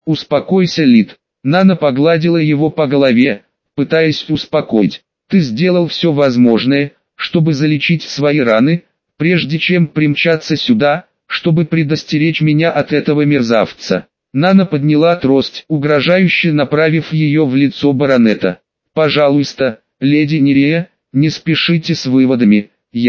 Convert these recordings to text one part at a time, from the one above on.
Успокойся, Лид. Нана погладила его по голове, пытаясь успокоить. Ты сделал все возможное, чтобы залечить свои раны, прежде чем примчаться сюда, чтобы предостеречь меня от этого мерзавца. Нана подняла трость, угрожающе направив ее в лицо баронета. «Пожалуйста, леди Нерея, не спешите с выводами,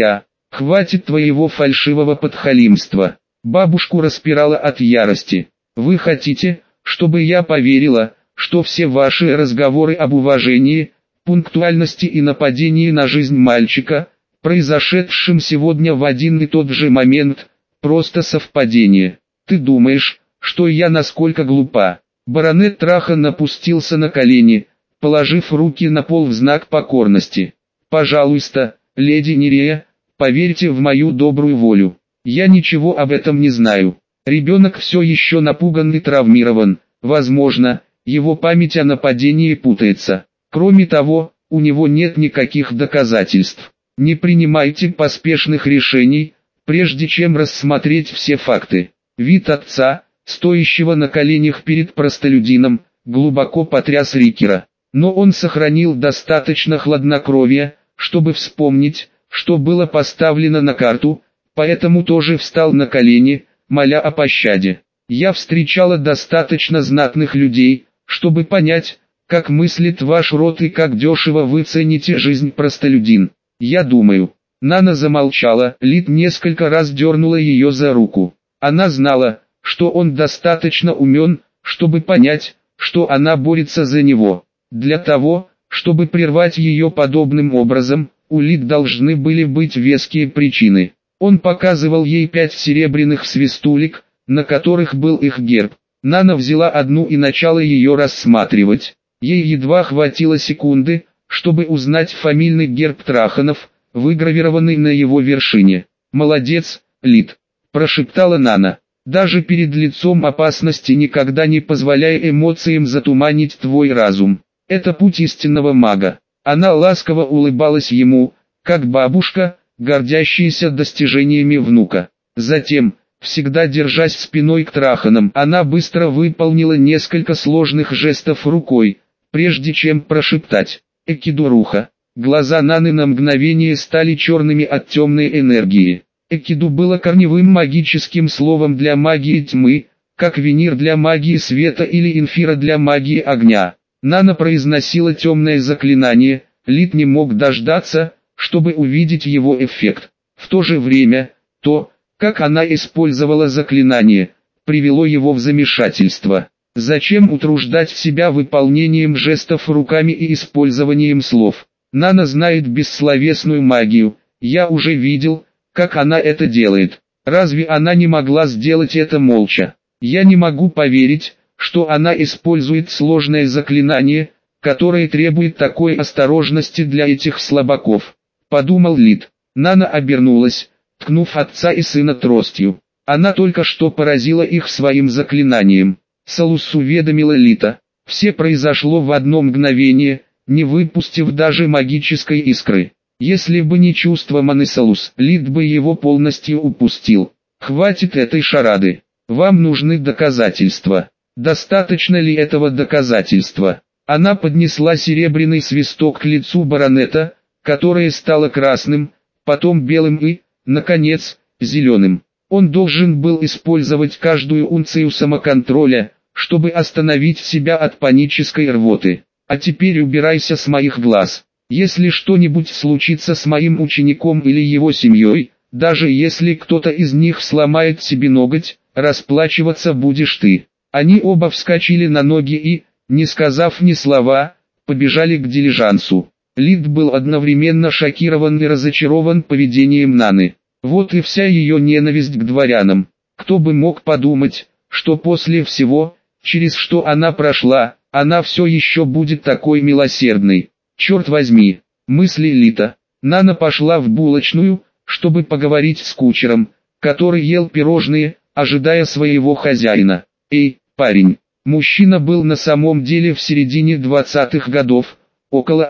Хватит твоего фальшивого подхалимства». Бабушку распирала от ярости. «Вы хотите, чтобы я поверила, что все ваши разговоры об уважении, пунктуальности и нападении на жизнь мальчика, произошедшем сегодня в один и тот же момент, просто совпадение? Ты думаешь, что я насколько глупа?» Баронет Трахан опустился на колени, положив руки на пол в знак покорности. «Пожалуйста, леди Нерея, поверьте в мою добрую волю. Я ничего об этом не знаю. Ребенок все еще напуган и травмирован, возможно, его память о нападении путается. Кроме того, у него нет никаких доказательств. Не принимайте поспешных решений, прежде чем рассмотреть все факты». Вид отца, стоящего на коленях перед простолюдином, глубоко потряс Рикера. Но он сохранил достаточно хладнокровия, чтобы вспомнить, что было поставлено на карту, поэтому тоже встал на колени, моля о пощаде. «Я встречала достаточно знатных людей, чтобы понять, как мыслит ваш род и как дешево вы цените жизнь, простолюдин. Я думаю». Нана замолчала, Лид несколько раз дернула ее за руку. Она знала, что он достаточно умен, чтобы понять, что она борется за него. Для того, чтобы прервать ее подобным образом, у Лид должны были быть веские причины. Он показывал ей 5 серебряных свистулек, на которых был их герб. Нана взяла одну и начала ее рассматривать. Ей едва хватило секунды, чтобы узнать фамильный герб Траханов, выгравированный на его вершине. «Молодец, Лид», – прошептала Нана. «Даже перед лицом опасности никогда не позволяй эмоциям затуманить твой разум. Это путь истинного мага». Она ласково улыбалась ему, как бабушка, гордящаяся достижениями внука. Затем, всегда держась спиной к Траханам, она быстро выполнила несколько сложных жестов рукой, прежде чем прошептать «Экидуруха». Глаза Наны на мгновение стали черными от темной энергии. Экиду было корневым магическим словом для магии тьмы, как Венир для магии света или Инфира для магии огня. Нана произносила темное заклинание, Лид не мог дождаться, чтобы увидеть его эффект. В то же время, то, как она использовала заклинание, привело его в замешательство. Зачем утруждать себя выполнением жестов руками и использованием слов? Нана знает бессловесную магию, я уже видел, как она это делает. Разве она не могла сделать это молча? Я не могу поверить, что она использует сложное заклинание, которое требует такой осторожности для этих слабаков. Подумал Лид. Нана обернулась, ткнув отца и сына тростью. Она только что поразила их своим заклинанием. Салус уведомила Лита. Все произошло в одно мгновение, не выпустив даже магической искры. Если бы не чувство маны Салус, Лид бы его полностью упустил. Хватит этой шарады. Вам нужны доказательства. Достаточно ли этого доказательства? Она поднесла серебряный свисток к лицу баронета, которое стало красным, потом белым и, наконец, зеленым. Он должен был использовать каждую унцию самоконтроля, чтобы остановить себя от панической рвоты. А теперь убирайся с моих глаз. Если что-нибудь случится с моим учеником или его семьей, даже если кто-то из них сломает себе ноготь, расплачиваться будешь ты. Они оба вскочили на ноги и, не сказав ни слова, побежали к дилижансу. Лид был одновременно шокирован и разочарован поведением Наны. Вот и вся ее ненависть к дворянам. Кто бы мог подумать, что после всего, через что она прошла, она все еще будет такой милосердной. Черт возьми, мысли Лита. Нана пошла в булочную, чтобы поговорить с кучером, который ел пирожные, ожидая своего хозяина. «Эй, парень!» Мужчина был на самом деле в середине 20-х годов, около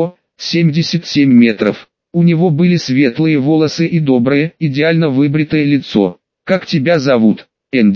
1,77 метров. У него были светлые волосы и доброе, идеально выбритое лицо. «Как тебя зовут, Энди?»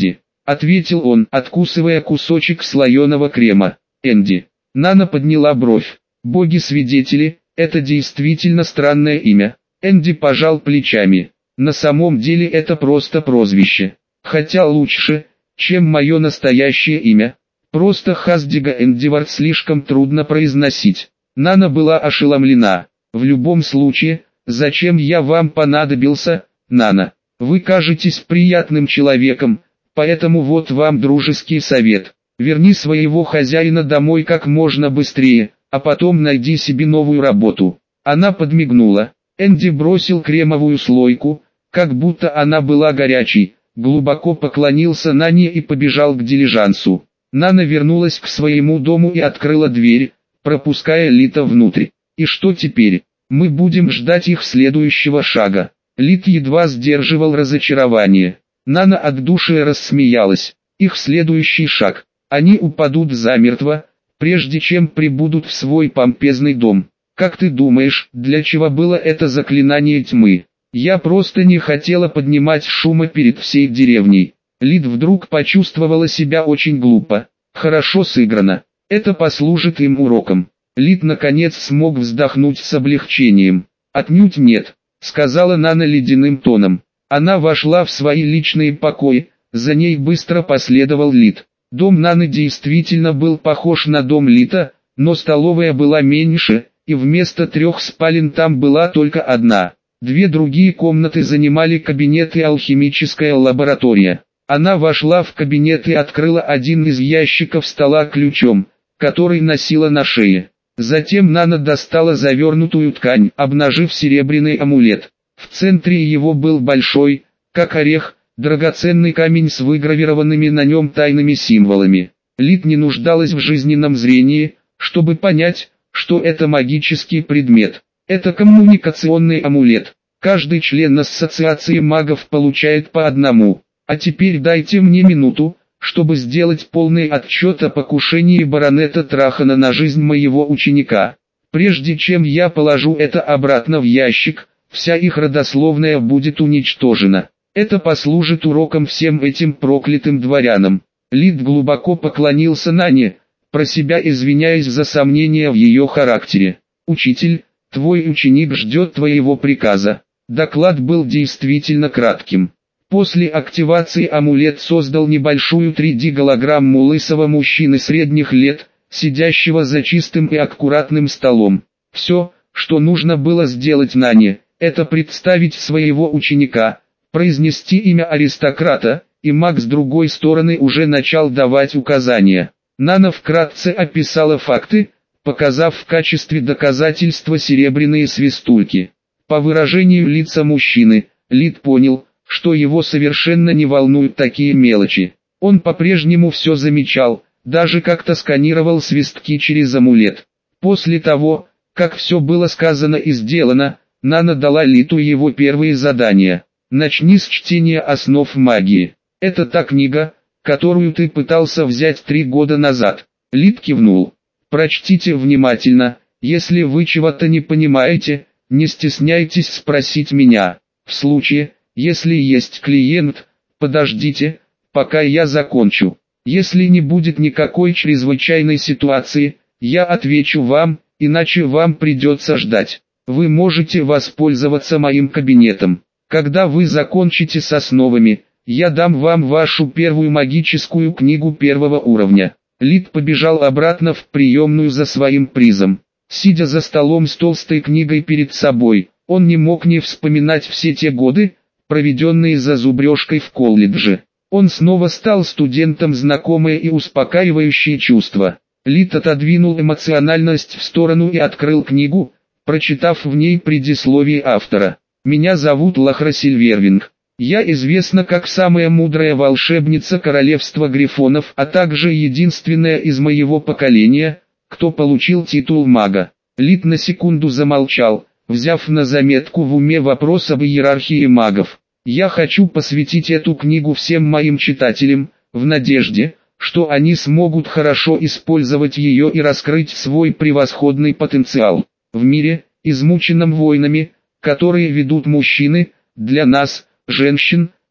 ответил он, откусывая кусочек слоеного крема. Энди. Нана подняла бровь. Боги-свидетели, это действительно странное имя. Энди пожал плечами. На самом деле это просто прозвище. Хотя лучше, чем мое настоящее имя. Просто Хаздига Эндивард слишком трудно произносить. Нана была ошеломлена. В любом случае, зачем я вам понадобился, Нана? Вы кажетесь приятным человеком, поэтому вот вам дружеский совет. Верни своего хозяина домой как можно быстрее, а потом найди себе новую работу. Она подмигнула. Энди бросил кремовую слойку, как будто она была горячей, глубоко поклонился Нане и побежал к дилижансу. Нана вернулась к своему дому и открыла дверь, пропуская Лита внутрь. И что теперь? Мы будем ждать их следующего шага. Лит едва сдерживал разочарование. Нана от души рассмеялась. Их следующий шаг. Они упадут замертво, прежде чем прибудут в свой помпезный дом. Как ты думаешь, для чего было это заклинание тьмы? Я просто не хотела поднимать шума перед всей деревней. Лид вдруг почувствовала себя очень глупо. Хорошо сыграно. Это послужит им уроком. Лид наконец смог вздохнуть с облегчением. «Отнюдь нет», — сказала Нана ледяным тоном. Она вошла в свои личные покои, за ней быстро последовал Лид. Дом Наны действительно был похож на дом Лита, но столовая была меньше, и вместо 3 спален там была только одна. 2 другие комнаты занимали кабинет и алхимическая лаборатория. Она вошла в кабинет и открыла один из ящиков стола ключом, который носила на шее. Затем Нана достала завернутую ткань, обнажив серебряный амулет. В центре его был большой, как орех, драгоценный камень с выгравированными на нем тайными символами. Лид не нуждалась в жизненном зрении, чтобы понять, что это магический предмет. Это коммуникационный амулет. Каждый член ассоциации магов получает по одному. А теперь дайте мне минуту, чтобы сделать полный отчет о покушении баронета Трахана на жизнь моего ученика. Прежде чем я положу это обратно в ящик, вся их родословная будет уничтожена. Это послужит уроком всем этим проклятым дворянам. Лид глубоко поклонился Нане, про себя извиняясь за сомнения в ее характере. «Учитель, твой ученик ждет твоего приказа». Доклад был действительно кратким. После активации амулет создал небольшую 3D-голограмму лысого мужчины средних лет, сидящего за чистым и аккуратным столом. Все, что нужно было сделать Нане, это представить своего ученика, произнести имя аристократа, и маг с другой стороны уже начал давать указания. Нана вкратце описала факты, показав в качестве доказательства серебряные свистульки. По выражению лица мужчины, Лид понял, что его совершенно не волнуют такие мелочи. Он по-прежнему все замечал, даже как-то сканировал свистки через амулет. После того, как все было сказано и сделано, Нана дала Литу его первые задания. «Начни с чтения основ магии. Это та книга, которую ты пытался взять 3 года назад». Лит кивнул. «Прочтите внимательно, если вы чего-то не понимаете, не стесняйтесь спросить меня. В случае, если есть клиент, подождите, пока я закончу. Если не будет никакой чрезвычайной ситуации, я отвечу вам, иначе вам придется ждать. Вы можете воспользоваться моим кабинетом. Когда вы закончите с основами, я дам вам вашу первую магическую книгу 1-го уровня». Лид побежал обратно в приемную за своим призом. Сидя за столом с толстой книгой перед собой, он не мог не вспоминать все те годы, проведенные за зубрежкой в колледже. Он снова стал студентом, знакомое и успокаивающее чувство. Лид отодвинул эмоциональность в сторону и открыл книгу, прочитав в ней предисловие автора. «Меня зовут Лахра Сильвервинг. Я известна как самая мудрая волшебница королевства Грифонов, а также единственная из моего поколения, кто получил титул мага». Лид на секунду замолчал, взяв на заметку в уме вопрос об иерархии магов. «Я хочу посвятить эту книгу всем моим читателям, в надежде, что они смогут хорошо использовать ее и раскрыть свой превосходный потенциал. В мире, измученном войнами, которые ведут мужчины, для нас, женщин,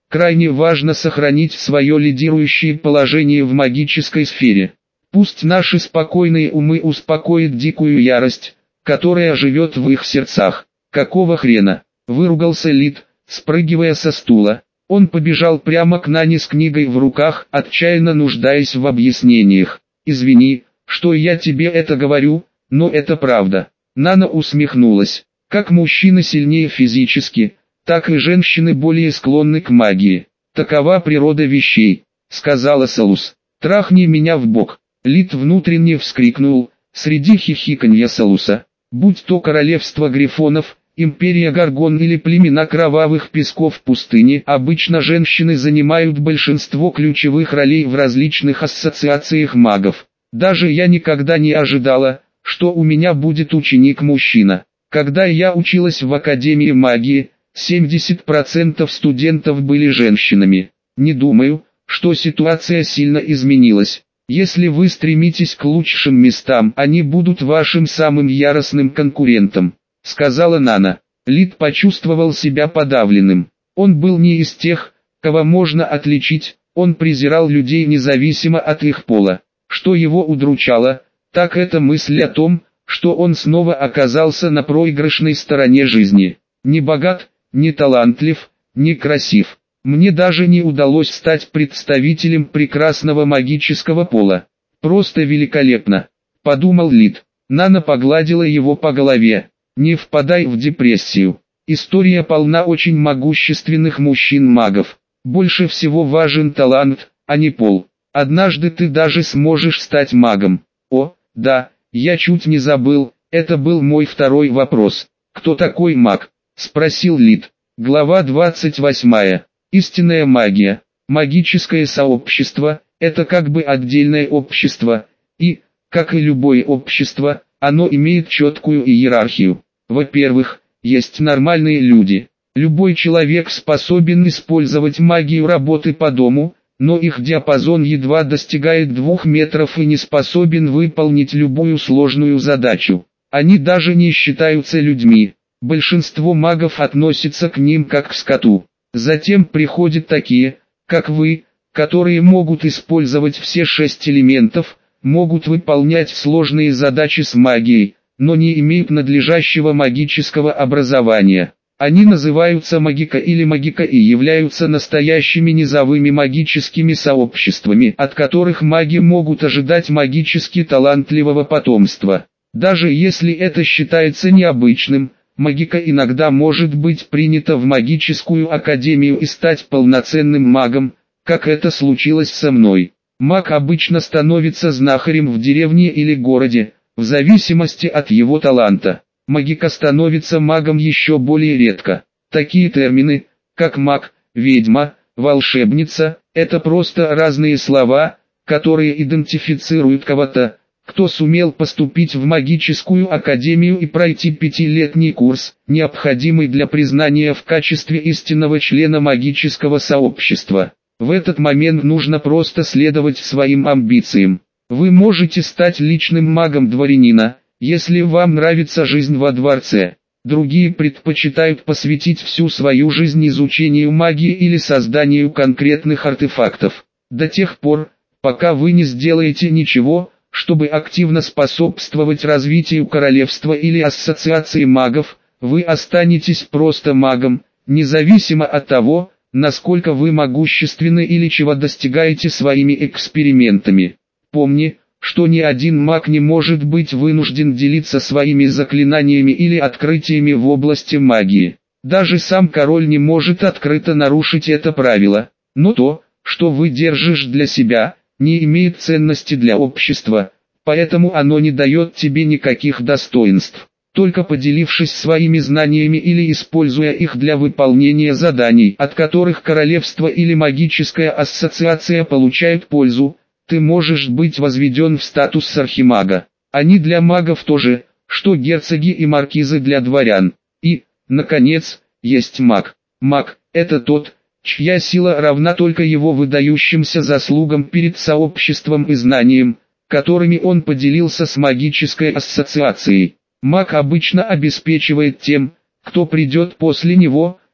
Крайне важно сохранить свое лидирующее положение в магической сфере. Пусть наши спокойные умы успокоит дикую ярость, которая живет в их сердцах. «Какого хрена?» – выругался Лид, спрыгивая со стула. Он побежал прямо к Нане с книгой в руках, отчаянно нуждаясь в объяснениях. «Извини, что я тебе это говорю, но это правда». Нана усмехнулась. «Как мужчины сильнее физически, так и женщины более склонны к магии. Такова природа вещей», — сказала Салус. «Трахни меня в бок». Лид внутренне вскрикнул, среди хихиканья Салуса. Будь то королевство грифонов, империя Гаргон или племена кровавых песков пустыни, обычно женщины занимают большинство ключевых ролей в различных ассоциациях магов. Даже я никогда не ожидала, что у меня будет ученик-мужчина. Когда я училась в Академии магии, 70% студентов были женщинами. Не думаю, что ситуация сильно изменилась. Если вы стремитесь к лучшим местам, они будут вашим самым яростным конкурентом, сказала Нана. Лид почувствовал себя подавленным. Он был не из тех, кого можно отличить, он презирал людей независимо от их пола. Что его удручало, так это мысль о том, что он снова оказался на проигрышной стороне жизни. Не богат, не талантлив, не красив. Мне даже не удалось стать представителем прекрасного магического пола. Просто великолепно, подумал Лид. Нана погладила его по голове. Не впадай в депрессию. История полна очень могущественных мужчин-магов. Больше всего важен талант, а не пол. Однажды ты даже сможешь стать магом. О, да, я чуть не забыл, это был мой второй вопрос. Кто такой маг? Спросил Лид. Глава 28. Истинная магия. Магическое сообщество – это как бы отдельное общество, и, как и любое общество, оно имеет четкую иерархию. Во-первых, есть нормальные люди. Любой человек способен использовать магию работы по дому, но их диапазон едва достигает 2 метров и не способен выполнить любую сложную задачу. Они даже не считаются людьми. Большинство магов относится к ним как к скоту. Затем приходят такие, как вы, которые могут использовать все 6 элементов, могут выполнять сложные задачи с магией, но не имеют надлежащего магического образования. Они называются магика или магика и являются настоящими низовыми магическими сообществами, от которых маги могут ожидать магически талантливого потомства. Даже если это считается необычным, магика иногда может быть принята в магическую академию и стать полноценным магом, как это случилось со мной. Маг обычно становится знахарем в деревне или городе, в зависимости от его таланта. Магика становится магом еще более редко. Такие термины, как маг, ведьма, волшебница, это просто разные слова, которые идентифицируют кого-то, кто сумел поступить в магическую академию и пройти 5-летний курс, необходимый для признания в качестве истинного члена магического сообщества. В этот момент нужно просто следовать своим амбициям. Вы можете стать личным магом дворянина, если вам нравится жизнь во дворце. Другие предпочитают посвятить всю свою жизнь изучению магии или созданию конкретных артефактов. До тех пор, пока вы не сделаете ничего, чтобы активно способствовать развитию королевства или ассоциации магов, вы останетесь просто магом, независимо от того, насколько вы могущественны или чего достигаете своими экспериментами. Помни, что ни один маг не может быть вынужден делиться своими заклинаниями или открытиями в области магии. Даже сам король не может открыто нарушить это правило. Но то, что вы держишь для себя, не имеет ценности для общества, поэтому оно не дает тебе никаких достоинств. Только поделившись своими знаниями или используя их для выполнения заданий, от которых королевство или магическая ассоциация получают пользу, ты можешь быть возведен в статус архимага. Они для магов тоже, что герцоги и маркизы для дворян. И, наконец, есть маг. Маг – это тот, чья сила равна только его выдающимся заслугам перед сообществом и знанием, которыми он поделился с магической ассоциацией. Маг обычно обеспечивает тем, кто придет после него,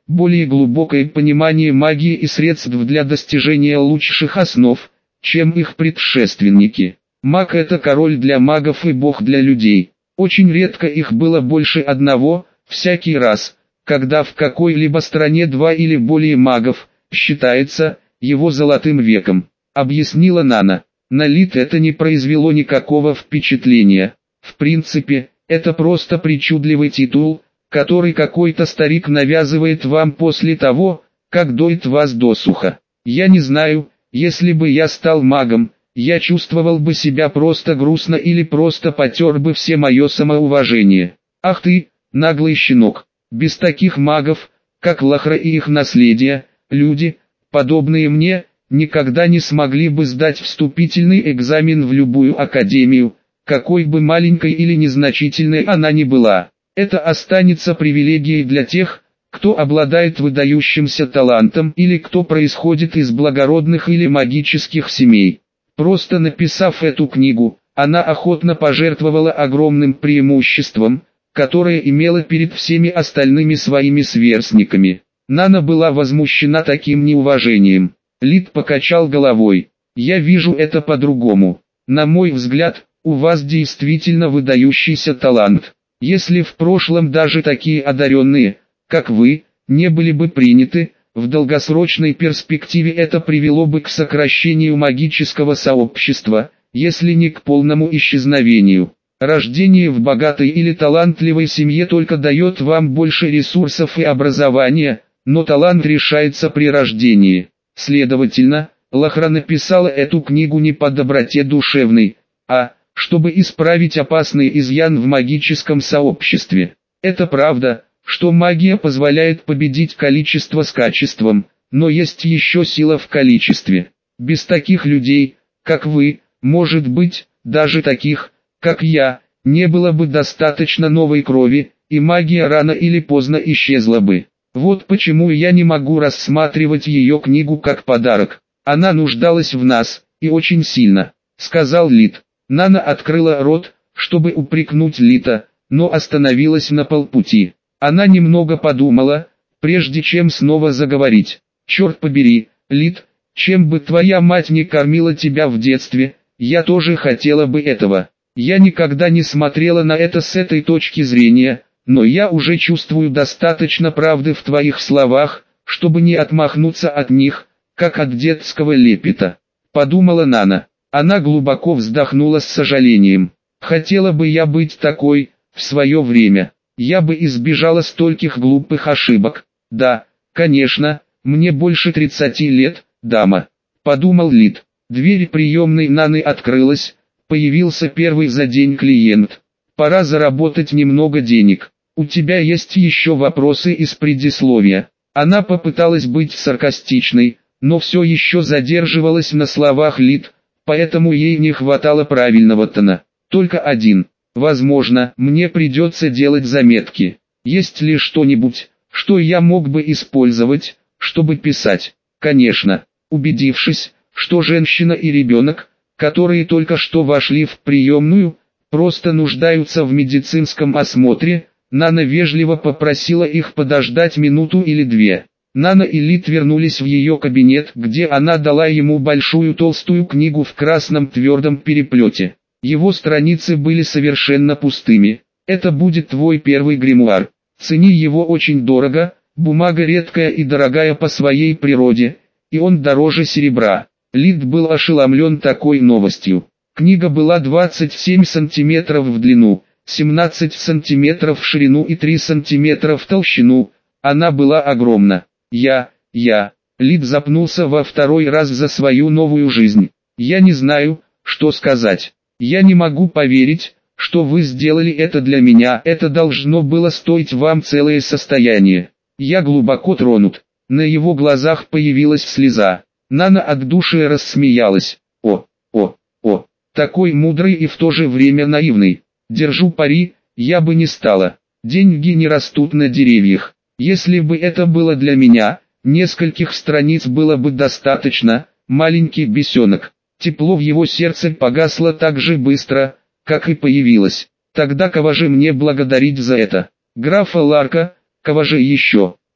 более глубокое понимание магии и средств для достижения лучших основ, чем их предшественники. Маг — это король для магов и бог для людей. Очень редко их было больше одного, всякий раз, когда в какой-либо стране два или более магов, считается его золотым веком, объяснила Нана. На Лид это не произвело никакого впечатления. В принципе, это просто причудливый титул, который какой-то старик навязывает вам после того, как доит вас досуха. Я не знаю, если бы я стал магом, я чувствовал бы себя просто грустно или просто потер бы все мое самоуважение. Ах ты, наглый щенок, без таких магов, как Лахра и их наследие, люди, подобные мне, никогда не смогли бы сдать вступительный экзамен в любую академию, какой бы маленькой или незначительной она ни была. Это останется привилегией для тех, кто обладает выдающимся талантом или кто происходит из благородных или магических семей. Просто написав эту книгу, она охотно пожертвовала огромным преимуществом, которое имела перед всеми остальными своими сверстниками. Нана была возмущена таким неуважением. Лид покачал головой. «Я вижу это по-другому. На мой взгляд, у вас действительно выдающийся талант. Если в прошлом даже такие одаренные, как вы, не были бы приняты, в долгосрочной перспективе это привело бы к сокращению магического сообщества, если не к полному исчезновению. Рождение в богатой или талантливой семье только дает вам больше ресурсов и образования, но талант решается при рождении. Следовательно, Лахра написала эту книгу не по доброте душевной, а чтобы исправить опасный изъян в магическом сообществе. Это правда, что магия позволяет победить количество с качеством, но есть еще сила в количестве. Без таких людей, как вы, может быть, даже таких, как я, не было бы достаточно новой крови, и магия рано или поздно исчезла бы. Вот почему я не могу рассматривать ее книгу как подарок. Она нуждалась в нас, и очень сильно, сказал Лид. Нана открыла рот, чтобы упрекнуть Лита, но остановилась на полпути. Она немного подумала, прежде чем снова заговорить. «Черт побери, Лид, чем бы твоя мать не кормила тебя в детстве, я тоже хотела бы этого. Я никогда не смотрела на это с этой точки зрения, но я уже чувствую достаточно правды в твоих словах, чтобы не отмахнуться от них, как от детского лепета», — подумала Нана. Она глубоко вздохнула с сожалением. «Хотела бы я быть такой, в свое время. Я бы избежала стольких глупых ошибок. Да, конечно, мне больше 30 лет, дама», — подумал Лид. Дверь приемной Наны открылась, появился первый за день клиент. «Пора заработать немного денег. У тебя есть еще вопросы из предисловия?» Она попыталась быть саркастичной, но все еще задерживалась на словах Лид, поэтому ей не хватало правильного тона. «Только один. Возможно, мне придется делать заметки. Есть ли что-нибудь, что я мог бы использовать, чтобы писать?» «Конечно». Убедившись, что женщина и ребенок, которые только что вошли в приемную, просто нуждаются в медицинском осмотре, Нана вежливо попросила их подождать минуту или две. Нана и Лид вернулись в ее кабинет, где она дала ему большую толстую книгу в красном твердом переплете. Его страницы были совершенно пустыми. «Это будет твой первый гримуар. Цени его очень дорого, бумага редкая и дорогая по своей природе, и он дороже серебра». Лид был ошеломлен такой новостью. Книга была 27 сантиметров в длину, 17 сантиметров в ширину и 3 сантиметра в толщину. Она была огромна. Лид запнулся во второй раз за свою новую жизнь. «Я не знаю, что сказать. Я не могу поверить, что вы сделали это для меня. Это должно было стоить вам целое состояние. Я глубоко тронут». На его глазах появилась слеза. Нана от души рассмеялась. О, такой мудрый и в то же время наивный. Держу пари, я бы не стала. Деньги не растут на деревьях. Если бы это было для меня, нескольких страниц было бы достаточно. Маленький бесенок. Тепло в его сердце погасло так же быстро, как и появилось. Тогда кого же мне благодарить за это? Графа Ларка, кого же еще?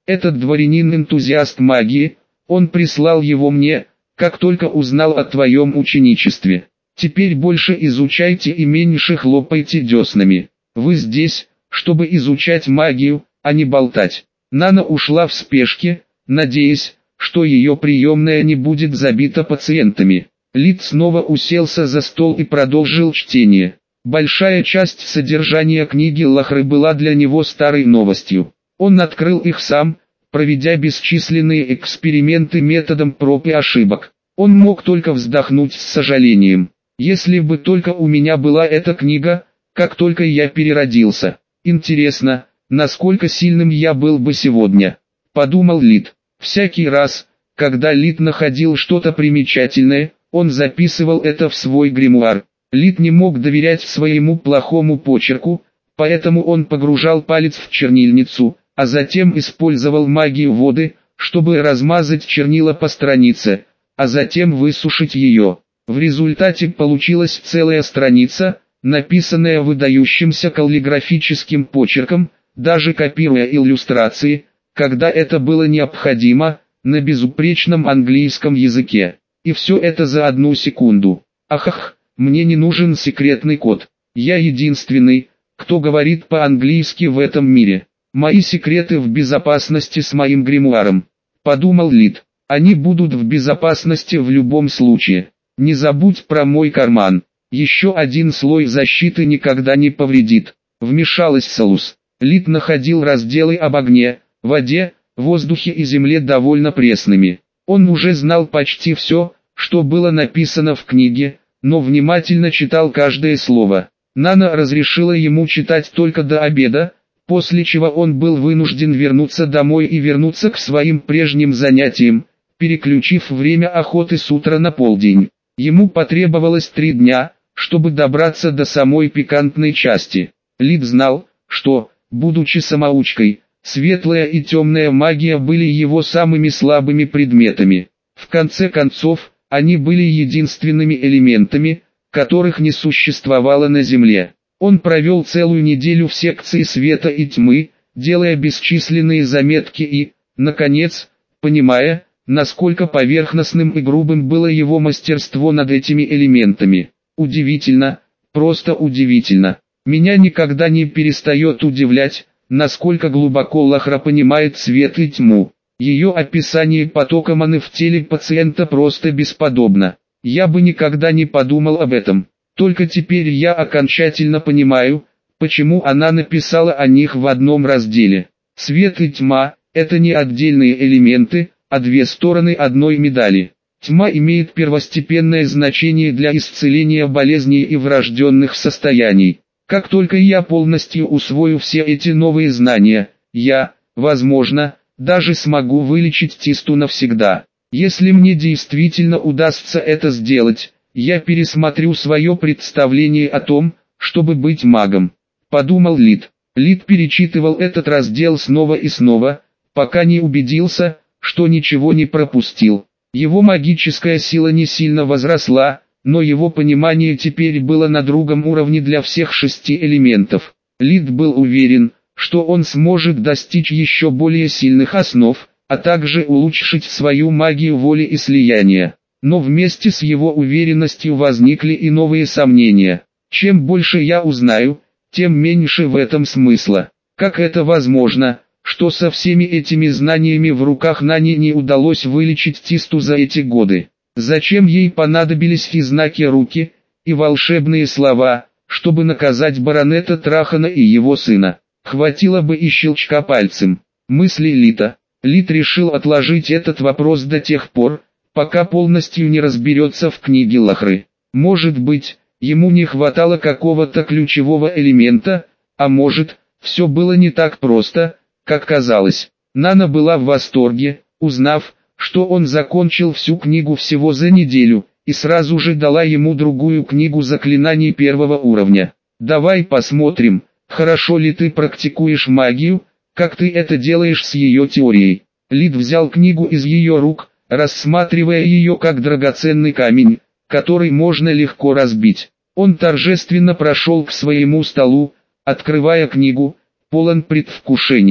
Этот дворянин-энтузиаст магии, он прислал его мне, как только узнал о твоем ученичестве. Теперь больше изучайте и меньше хлопайте деснами. Вы здесь, чтобы изучать магию, а не болтать». Нана ушла в спешке, надеясь, что ее приемная не будет забита пациентами. Лид снова уселся за стол и продолжил чтение. Большая часть содержания книги Лохры была для него старой новостью. Он открыл их сам, проведя бесчисленные эксперименты методом проб и ошибок. Он мог только вздохнуть с сожалением. «Если бы только у меня была эта книга, как только я переродился. Интересно, насколько сильным я был бы сегодня», — подумал Лид. Всякий раз, когда Лид находил что-то примечательное, он записывал это в свой гримуар. Лид не мог доверять своему плохому почерку, поэтому он погружал палец в чернильницу, а затем использовал магию воды, чтобы размазать чернила по странице, а затем высушить ее. В результате получилась целая страница, написанная выдающимся каллиграфическим почерком, даже копируя иллюстрации, когда это было необходимо, на безупречном английском языке. И все это за 1 секунду. Ахах, мне не нужен секретный код. Я единственный, кто говорит по-английски в этом мире. Мои секреты в безопасности с моим гримуаром. Подумал Лид. Они будут в безопасности в любом случае. Не забудь про мой карман. Еще один слой защиты никогда не повредит. Вмешалась Салус. Лид находил разделы об огне, воде, воздухе и земле довольно пресными. Он уже знал почти все, что было написано в книге, но внимательно читал каждое слово. Нана разрешила ему читать только до обеда, после чего он был вынужден вернуться домой и вернуться к своим прежним занятиям, переключив время охоты с утра на полдень. Ему потребовалось 3 дня, чтобы добраться до самой пикантной части. Лид знал, что, будучи самоучкой, светлая и темная магия были его самыми слабыми предметами. В конце концов, они были единственными элементами, которых не существовало на Земле. Он провел целую неделю в секции света и тьмы, делая бесчисленные заметки и, наконец, понимая, насколько поверхностным и грубым было его мастерство над этими элементами. Удивительно, просто удивительно. Меня никогда не перестает удивлять, насколько глубоко Лохра понимает свет и тьму. Ее описание потока маны в теле пациента просто бесподобно. Я бы никогда не подумал об этом. Только теперь я окончательно понимаю, почему она написала о них в одном разделе. Свет и тьма – это не отдельные элементы, а 2 стороны одной медали. Тьма имеет первостепенное значение для исцеления болезней и врожденных состояний. Как только я полностью усвою все эти новые знания, я, возможно, даже смогу вылечить Тисту навсегда. Если мне действительно удастся это сделать, я пересмотрю свое представление о том, чтобы быть магом. Подумал Лид. Лид перечитывал этот раздел снова и снова, пока не убедился, что ничего не пропустил. Его магическая сила не сильно возросла, но его понимание теперь было на другом уровне для всех 6 элементов. Лид был уверен, что он сможет достичь еще более сильных основ, а также улучшить свою магию воли и слияния. Но вместе с его уверенностью возникли и новые сомнения. Чем больше я узнаю, тем меньше в этом смысла. Как это возможно, что со всеми этими знаниями в руках Нане не удалось вылечить Тисту за эти годы? Зачем ей понадобились и знаки руки, и волшебные слова, чтобы наказать баронета Трахана и его сына? Хватило бы и щелчка пальцем. Мысли Лита. Лид решил отложить этот вопрос до тех пор, пока полностью не разберется в книге Лохры. Может быть, ему не хватало какого-то ключевого элемента, а может, все было не так просто, как казалось. Нана была в восторге, узнав, что он закончил всю книгу всего за неделю, и сразу же дала ему другую книгу заклинаний 1-го уровня. «Давай посмотрим, хорошо ли ты практикуешь магию, как ты это делаешь с ее теорией». Лид взял книгу из ее рук, рассматривая ее как драгоценный камень, который можно легко разбить. Он торжественно прошел к своему столу, открывая книгу, полон предвкушений.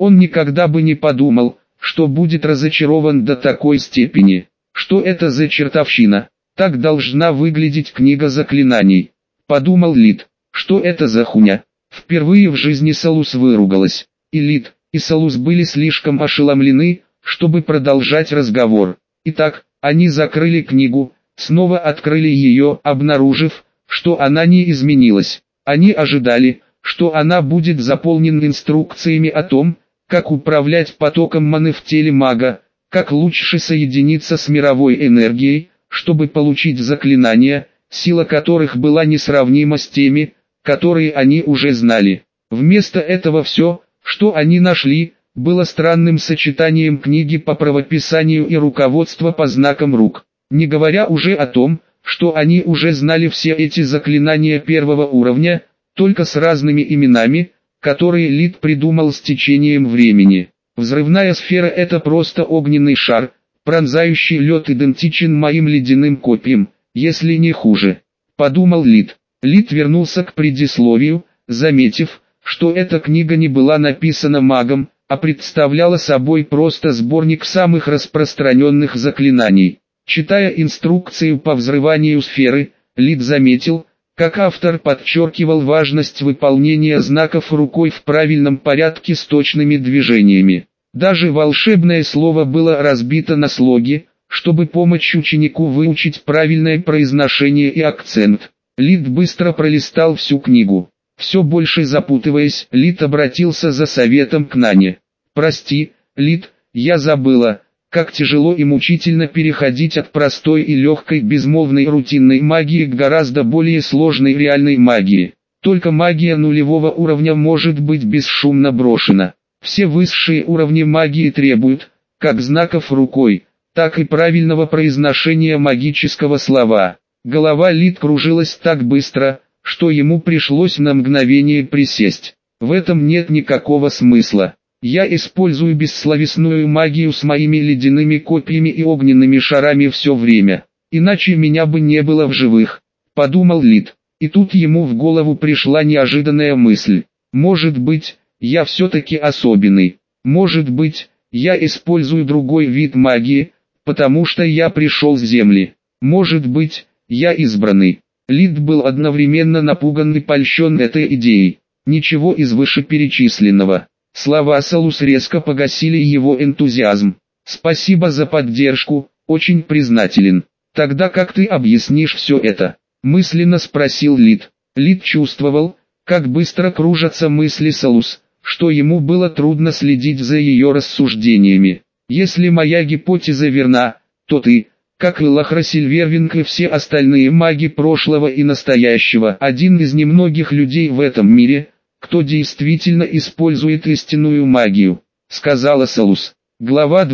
Он никогда бы не подумал, что будет разочарован до такой степени. Что это за чертовщина? Так должна выглядеть книга заклинаний. Подумал Лид. Что это за хуйня? Впервые в жизни Салус выругалась. И Лид, и Салус были слишком ошеломлены, чтобы продолжать разговор. Итак, они закрыли книгу, снова открыли ее, обнаружив, что она не изменилась. Они ожидали, что она будет заполнена инструкциями о том, как управлять потоком маны в теле мага, как лучше соединиться с мировой энергией, чтобы получить заклинания, сила которых была несравнима с теми, которые они уже знали. Вместо этого все, что они нашли, было странным сочетанием книги по правописанию и руководства по знакам рук. Не говоря уже о том, что они уже знали все эти заклинания первого уровня, только с разными именами, которые Лид придумал с течением времени. Взрывная сфера — это просто огненный шар, пронзающий лед, идентичен моим ледяным копьям, если не хуже. Подумал Лид. Лид вернулся к предисловию, заметив, что эта книга не была написана магом, а представляла собой просто сборник самых распространенных заклинаний. Читая инструкцию по взрыванию сферы, Лид заметил, как автор подчеркивал важность выполнения знаков рукой в правильном порядке с точными движениями. Даже волшебное слово было разбито на слоги, чтобы помочь ученику выучить правильное произношение и акцент. Лид быстро пролистал всю книгу. Все больше запутываясь, Лид обратился за советом к Нане. «Прости, Лид, я забыла, как тяжело и мучительно переходить от простой и легкой безмолвной рутинной магии к гораздо более сложной реальной магии. Только магия нулевого уровня может быть бесшумно брошена. Все высшие уровни магии требуют, как знаков рукой, так и правильного произношения магического слова». Голова Лид кружилась так быстро, что ему пришлось на мгновение присесть. В этом нет никакого смысла. Я использую бессловесную магию с моими ледяными копьями и огненными шарами все время. Иначе меня бы не было в живых, подумал Лид. И тут ему в голову пришла неожиданная мысль. Может быть, я все-таки особенный. Может быть, я использую другой вид магии, потому что я пришел с земли. Может быть, я избранный. Лид был одновременно напуган и польщен этой идеей. Ничего из вышеперечисленного. Слова Салус резко погасили его энтузиазм. «Спасибо за поддержку, очень признателен. Тогда как ты объяснишь все это?» Мысленно спросил Лид. Лид чувствовал, как быстро кружатся мысли Салус, что ему было трудно следить за ее рассуждениями. «Если моя гипотеза верна, то ты, как и Лахра Сильвервинг и все остальные маги прошлого и настоящего, один из немногих людей в этом мире, кто действительно использует истинную магию», — сказала Салус. Глава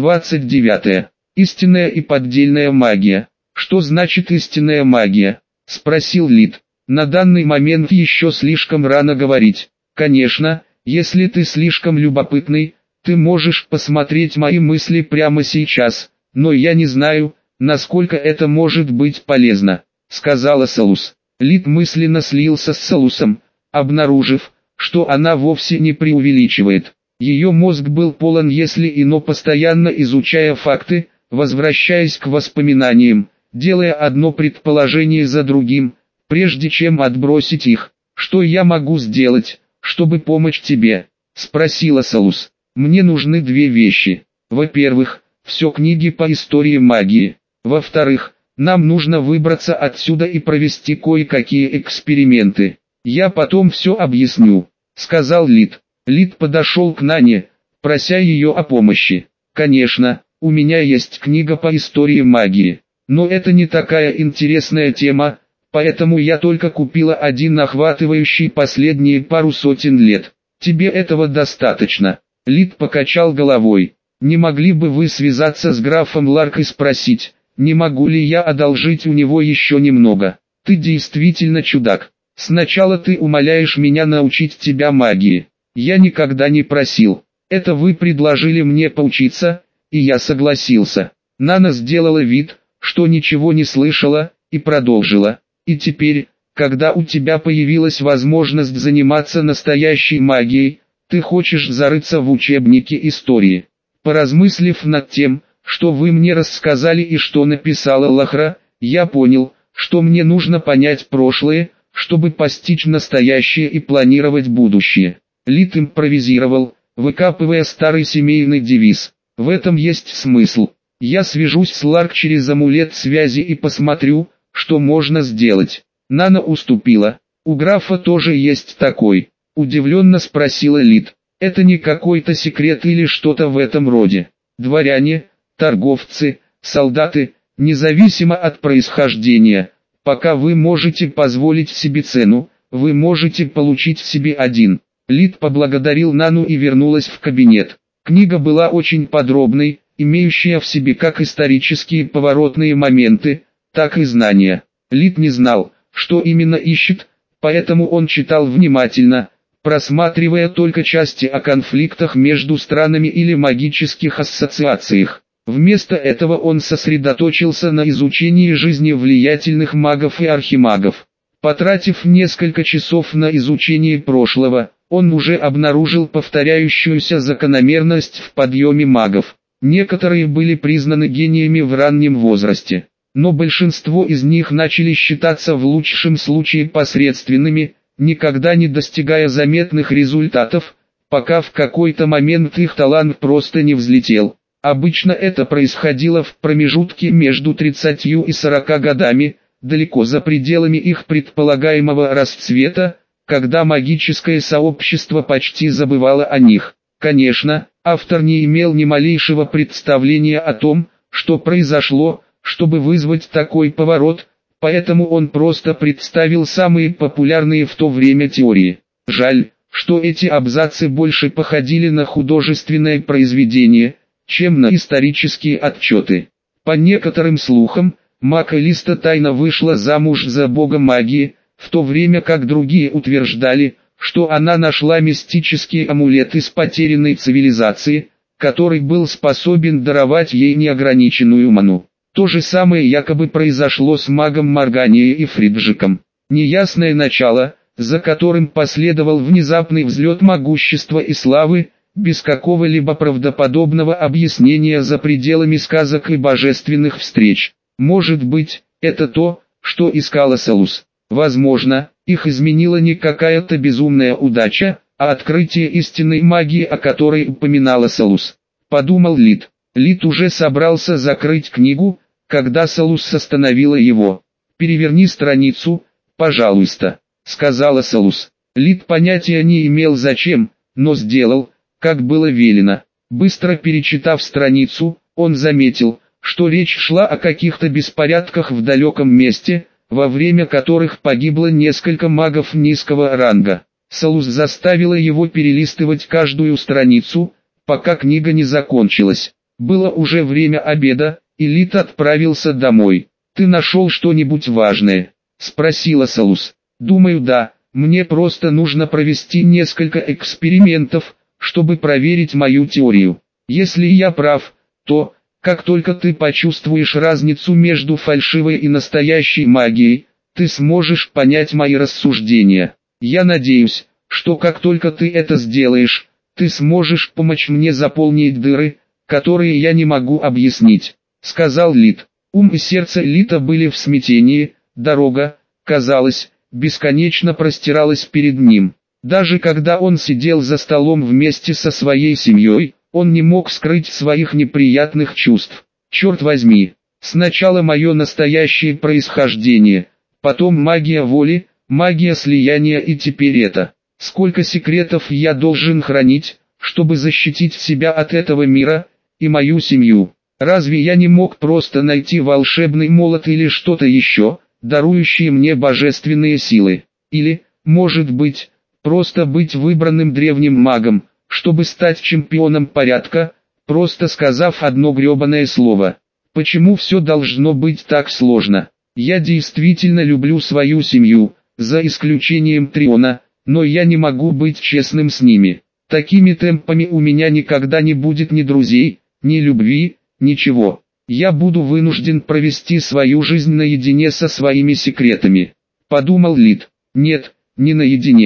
29. Истинная и поддельная магия. «Что значит истинная магия?» — спросил Лид. «На данный момент еще слишком рано говорить. Конечно, если ты слишком любопытный, ты можешь посмотреть мои мысли прямо сейчас, но я не знаю, насколько это может быть полезно», — сказала Салус. Лид мысленно слился с Салусом, обнаружив, что она вовсе не преувеличивает. Ее мозг был полон если и но постоянно изучая факты, возвращаясь к воспоминаниям, делая одно предположение за другим, прежде чем отбросить их. «Что я могу сделать, чтобы помочь тебе?» — спросила Салус. «Мне нужны две вещи. Во-первых, все книги по истории магии. Во-вторых, нам нужно выбраться отсюда и провести кое-какие эксперименты. Я потом все объясню», — сказал Лид. Лид подошел к Нане, прося ее о помощи. «Конечно, у меня есть книга по истории магии, но это не такая интересная тема, поэтому я только купила один охватывающий последние пару сотен лет. Тебе этого достаточно?» Лид покачал головой. «Не могли бы вы связаться с графом Ларк и спросить, не могу ли я одолжить у него еще немного? Ты действительно чудак. Сначала ты умоляешь меня научить тебя магии. Я никогда не просил. Это вы предложили мне поучиться, и я согласился». Нана сделала вид, что ничего не слышала, и продолжила. «И теперь, когда у тебя появилась возможность заниматься настоящей магией, Ты хочешь зарыться в учебнике истории. Поразмыслив над тем, что вы мне рассказали и что написала Лахра, я понял, что мне нужно понять прошлое, чтобы постичь настоящее и планировать будущее. Лид импровизировал, выкапывая старый семейный девиз. В этом есть смысл. Я свяжусь с Ларк через амулет связи и посмотрю, что можно сделать. Нана уступила. У графа тоже есть такой. Удивленно спросила Лид. Это не какой-то секрет или что-то в этом роде. Дворяне, торговцы, солдаты, независимо от происхождения, пока вы можете позволить себе цену, вы можете получить себе один. Лид поблагодарил Нану и вернулась в кабинет. Книга была очень подробной, имеющая в себе как исторические поворотные моменты, так и знания. Лид не знал, что именно ищет, поэтому он читал внимательно, просматривая только части о конфликтах между странами или магических ассоциациях. Вместо этого он сосредоточился на изучении жизни влиятельных магов и архимагов. Потратив несколько часов на изучение прошлого, он уже обнаружил повторяющуюся закономерность в подъеме магов. Некоторые были признаны гениями в раннем возрасте, но большинство из них начали считаться в лучшем случае посредственными, никогда не достигая заметных результатов, пока в какой-то момент их талант просто не взлетел. Обычно это происходило в промежутке между 30 и 40 годами, далеко за пределами их предполагаемого расцвета, когда магическое сообщество почти забывало о них. Конечно, автор не имел ни малейшего представления о том, что произошло, чтобы вызвать такой поворот, поэтому он просто представил самые популярные в то время теории. Жаль, что эти абзацы больше походили на художественное произведение, чем на исторические отчеты. По некоторым слухам, маг Элиста тайно вышла замуж за бога магии, в то время как другие утверждали, что она нашла мистический амулет из потерянной цивилизации, который был способен даровать ей неограниченную ману. То же самое якобы произошло с магом Морганией и Фриджиком. Неясное начало, за которым последовал внезапный взлет могущества и славы, без какого-либо правдоподобного объяснения за пределами сказок и божественных встреч. Может быть, это то, что искала Салус. Возможно, их изменила не какая-то безумная удача, а открытие истинной магии, о которой упоминала Салус. Подумал Лид. Лид уже собрался закрыть книгу, когда Салус остановила его. «Переверни страницу, пожалуйста», — сказала Салус. Лид понятия не имел зачем, но сделал, как было велено. Быстро перечитав страницу, он заметил, что речь шла о каких-то беспорядках в далеком месте, во время которых погибло несколько магов низкого ранга. Салус заставила его перелистывать каждую страницу, пока книга не закончилась. Было уже время обеда, и Лид отправился домой. «Ты нашел что-нибудь важное?» — спросила Салус. «Думаю, да, мне просто нужно провести несколько экспериментов, чтобы проверить мою теорию. Если я прав, то, как только ты почувствуешь разницу между фальшивой и настоящей магией, ты сможешь понять мои рассуждения. Я надеюсь, что как только ты это сделаешь, ты сможешь помочь мне заполнить дыры, которые я не могу объяснить», — сказал Лид. Ум и сердце Лида были в смятении, дорога, казалось, бесконечно простиралась перед ним. Даже когда он сидел за столом вместе со своей семьей, он не мог скрыть своих неприятных чувств. «Черт возьми, сначала мое настоящее происхождение, потом магия воли, магия слияния и теперь это. Сколько секретов я должен хранить, чтобы защитить себя от этого мира и мою семью? Разве я не мог просто найти волшебный молот или что-то еще, дарующее мне божественные силы? Или, может быть, просто быть выбранным древним магом, чтобы стать чемпионом порядка, просто сказав одно гребаное слово? Почему все должно быть так сложно? Я действительно люблю свою семью, за исключением Триона, но я не могу быть честным с ними. Такими темпами у меня никогда не будет ни друзей, ни любви, ничего. Я буду вынужден провести свою жизнь наедине со своими секретами», — подумал Лид. «Нет, не наедине.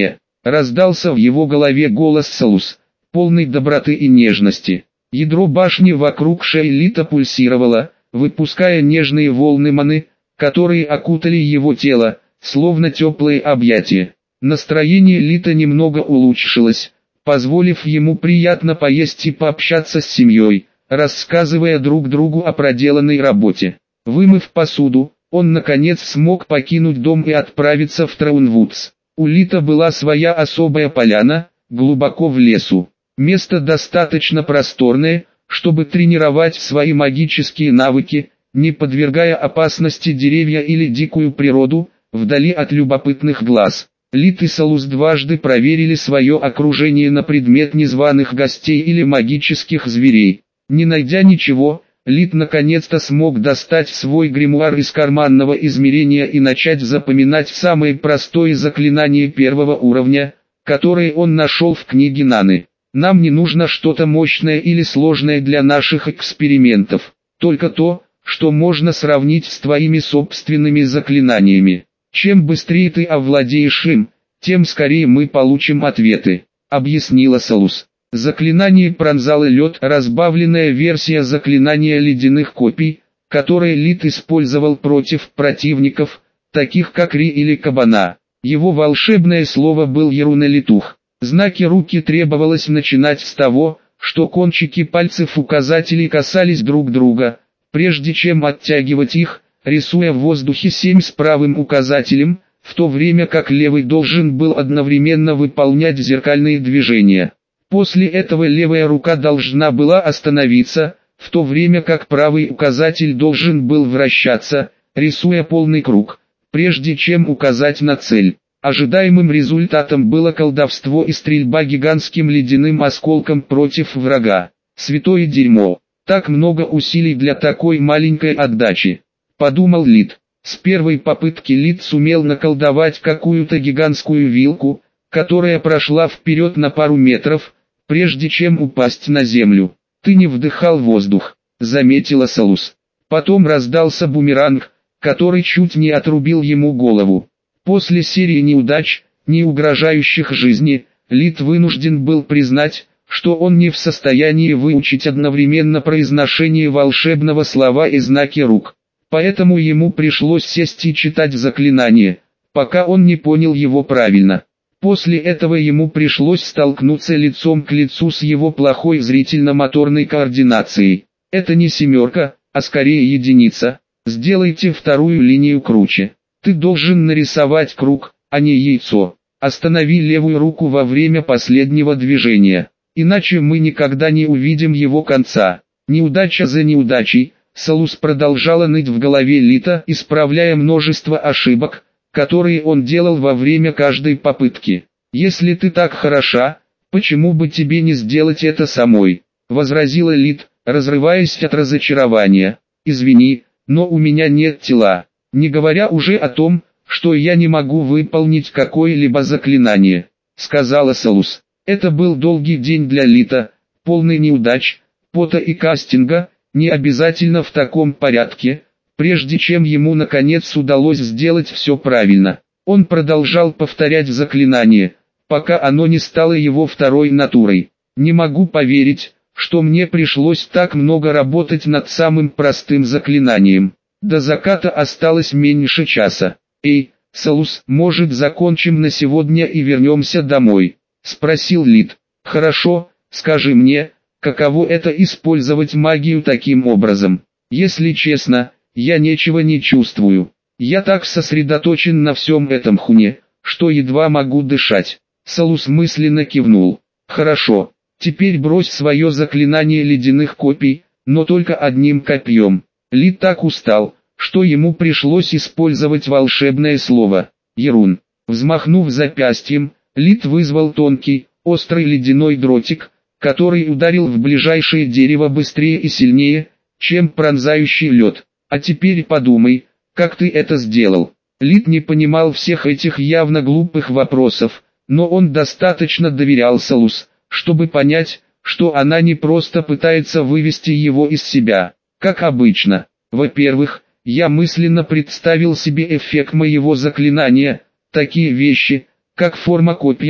раздался в его голове голос Салус, полный доброты и нежности. Ядро башни вокруг шеи Лита пульсировало, выпуская нежные волны маны, которые окутали его тело, словно теплые объятия. Настроение Лита немного улучшилось, позволив ему приятно поесть и пообщаться с семьей, рассказывая друг другу о проделанной работе. Вымыв посуду, он наконец смог покинуть дом и отправиться в Траунвудс. У Лита была своя особая поляна, глубоко в лесу. Место достаточно просторное, чтобы тренировать свои магические навыки, не подвергая опасности деревья или дикую природу, вдали от любопытных глаз. Лит и Салус дважды проверили свое окружение на предмет незваных гостей или магических зверей. Не найдя ничего, Лит наконец-то смог достать свой гримуар из карманного измерения и начать запоминать самое простое заклинание первого уровня, которое он нашел в книге Наны. Нам не нужно что-то мощное или сложное для наших экспериментов, только то, что можно сравнить с твоими собственными заклинаниями. Чем быстрее ты овладеешь им, тем скорее мы получим ответы, объяснила Салус. Заклинание пронзало лед, разбавленная версия заклинания ледяных копий, которое Лит использовал против противников, таких как Ри или Кабана. Его волшебное слово был Ерунелитух. Знаки руки требовалось начинать с того, что кончики пальцев указателей касались друг друга, прежде чем оттягивать их, рисуя в воздухе 7 с правым указателем, в то время как левый должен был одновременно выполнять зеркальные движения. После этого левая рука должна была остановиться, в то время как правый указатель должен был вращаться, рисуя полный круг, прежде чем указать на цель. Ожидаемым результатом было колдовство и стрельба гигантским ледяным осколком против врага. Святое дерьмо. Так много усилий для такой маленькой отдачи, подумал Лит. С первой попытки Лит сумел наколдовать какую-то гигантскую вилку, которая прошла вперед на пару метров, прежде чем упасть на землю. «Ты не вдыхал воздух», — заметила Салус. Потом раздался бумеранг, который чуть не отрубил ему голову. После серии неудач, не угрожающих жизни, Лит вынужден был признать, что он не в состоянии выучить одновременно произношение волшебного слова и знаки рук. Поэтому ему пришлось сесть и читать заклинание, пока он не понял его правильно. После этого ему пришлось столкнуться лицом к лицу с его плохой зрительно-моторной координацией. Это не семерка, а скорее единица. Сделайте вторую линию круче. Ты должен нарисовать круг, а не яйцо. Останови левую руку во время последнего движения. Иначе мы никогда не увидим его конца. Неудача за неудачей. Салус продолжала ныть в голове Лита, исправляя множество ошибок, которые он делал во время каждой попытки. «Если ты так хороша, почему бы тебе не сделать это самой?» — возразила Лит, разрываясь от разочарования. «Извини, но у меня нет тела, не говоря уже о том, что я не могу выполнить какое-либо заклинание», — сказала Салус. Это был долгий день для Лита, полный неудач, пота и кастинга, не обязательно в таком порядке, прежде чем ему наконец удалось сделать все правильно. Он продолжал повторять заклинание, пока оно не стало его второй натурой. «Не могу поверить, что мне пришлось так много работать над самым простым заклинанием. До заката осталось меньше часа. Эй, Салус, может закончим на сегодня и вернемся домой?» — спросил Лит. «Хорошо, скажи мне, каково это использовать магию таким образом? Если честно, я ничего не чувствую. Я так сосредоточен на всем этом хуне, что едва могу дышать». Салус мысленно кивнул. «Хорошо, теперь брось свое заклинание ледяных копий, но только одним копьем». Лит так устал, что ему пришлось использовать волшебное слово «Ерун». Взмахнув запястьем, Лит вызвал тонкий, острый ледяной дротик, который ударил в ближайшее дерево быстрее и сильнее, чем пронзающий лед. «А теперь подумай, как ты это сделал?» Лит не понимал всех этих явно глупых вопросов, но он достаточно доверял Салус, чтобы понять, что она не просто пытается вывести его из себя. Как обычно, во-первых, я мысленно представил себе эффект моего заклинания, такие вещи, как форма копья,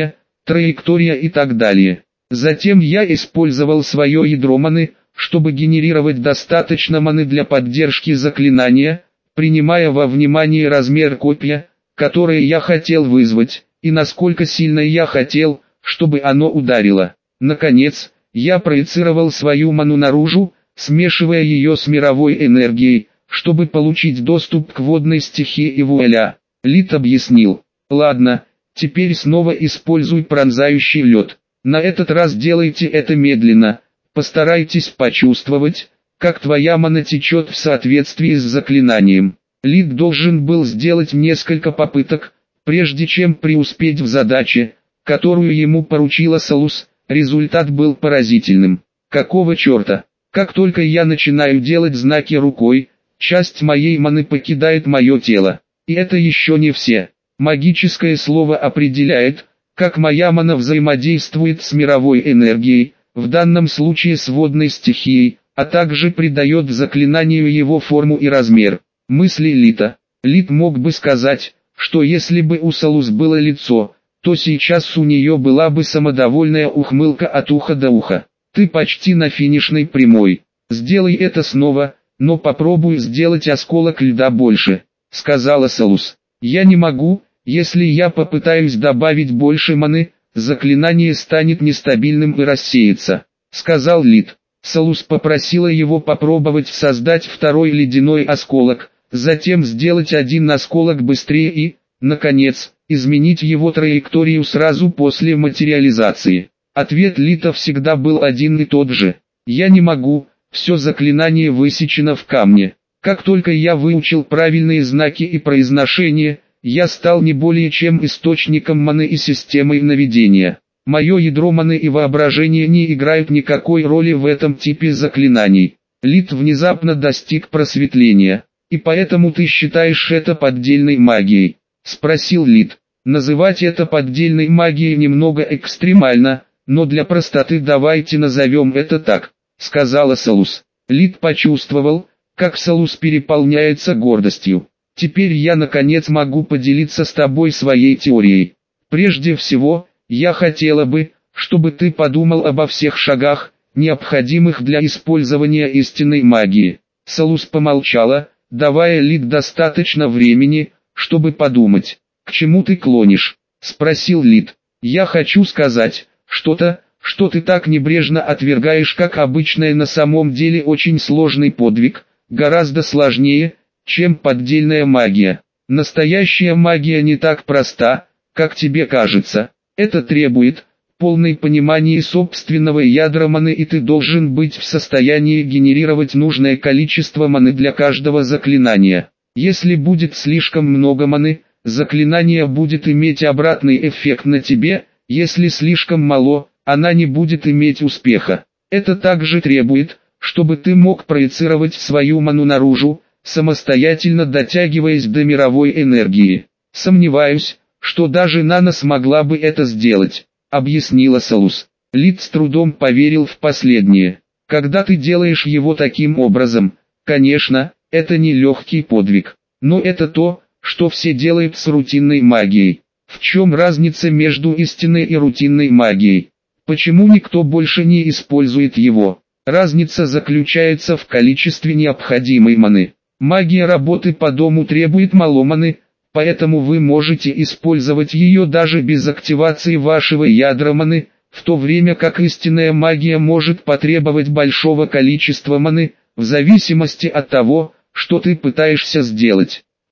траектория и так далее. Затем я использовал свое ядро маны, чтобы генерировать достаточно маны для поддержки заклинания, принимая во внимание размер копья, которое я хотел вызвать, и насколько сильно я хотел, чтобы оно ударило. Наконец, я проецировал свою ману наружу, смешивая ее с мировой энергией, чтобы получить доступ к водной стихии и вуаля. Лид объяснил. Ладно, теперь снова используй пронзающий лед. На этот раз делайте это медленно, постарайтесь почувствовать, как твоя мана течет в соответствии с заклинанием. Лид должен был сделать несколько попыток, прежде чем преуспеть в задаче, которую ему поручила Салус. Результат был поразительным. Какого черта? Как только я начинаю делать знаки рукой, часть моей маны покидает мое тело. И это еще не все. Магическое слово определяет, как моя мана взаимодействует с мировой энергией, в данном случае с водной стихией, а также придает заклинанию его форму и размер. Мысли Лита. Лит мог бы сказать, что если бы у Салус было лицо, то сейчас у нее была бы самодовольная ухмылка от уха до уха. Ты почти на финишной прямой. Сделай это снова, но попробуй сделать осколок льда больше, сказала Салус. Я не могу, если я попытаюсь добавить больше маны, заклинание станет нестабильным и рассеется, сказал Лид. Салус попросила его попробовать создать второй ледяной осколок, затем сделать один осколок быстрее и, наконец, изменить его траекторию сразу после материализации. Ответ Лита всегда был один и тот же. Я не могу, все заклинание высечено в камне. Как только я выучил правильные знаки и произношение, я стал не более чем источником маны и системой наведения. Мое ядро маны и воображение не играют никакой роли в этом типе заклинаний. Лид внезапно достиг просветления. И поэтому ты считаешь это поддельной магией? Спросил Лид. Называть это поддельной магией немного экстремально, но для простоты давайте назовем это так, сказала Салус. Лид почувствовал, как Салус переполняется гордостью. Теперь я наконец могу поделиться с тобой своей теорией. Прежде всего, я хотела бы, чтобы ты подумал обо всех шагах, необходимых для использования истинной магии. Салус помолчала, давая Лид достаточно времени, чтобы подумать. «К чему ты клонишь?» – спросил Лид. «Я хочу сказать, что-то, что ты так небрежно отвергаешь как обычное на самом деле очень сложный подвиг, гораздо сложнее, чем поддельная магия. Настоящая магия не так проста, как тебе кажется. Это требует полной понимания собственного ядра маны, и ты должен быть в состоянии генерировать нужное количество маны для каждого заклинания. Если будет слишком много маны, заклинание будет иметь обратный эффект на тебе, если слишком мало, она не будет иметь успеха. Это также требует, чтобы ты мог проецировать свою ману наружу, самостоятельно дотягиваясь до мировой энергии. Сомневаюсь, что даже Нана смогла бы это сделать, объяснила Салус. Лид с трудом поверил в последнее. Когда ты делаешь его таким образом, конечно, это не легкий подвиг, но это то, что все делают с рутинной магией. В чем разница между истинной и рутинной магией? Почему никто больше не использует его? Разница заключается в количестве необходимой маны. Магия работы по дому требует мало маны, поэтому вы можете использовать ее даже без активации вашего ядра маны, в то время как истинная магия может потребовать большого количества маны, в зависимости от того, что ты пытаешься сделать.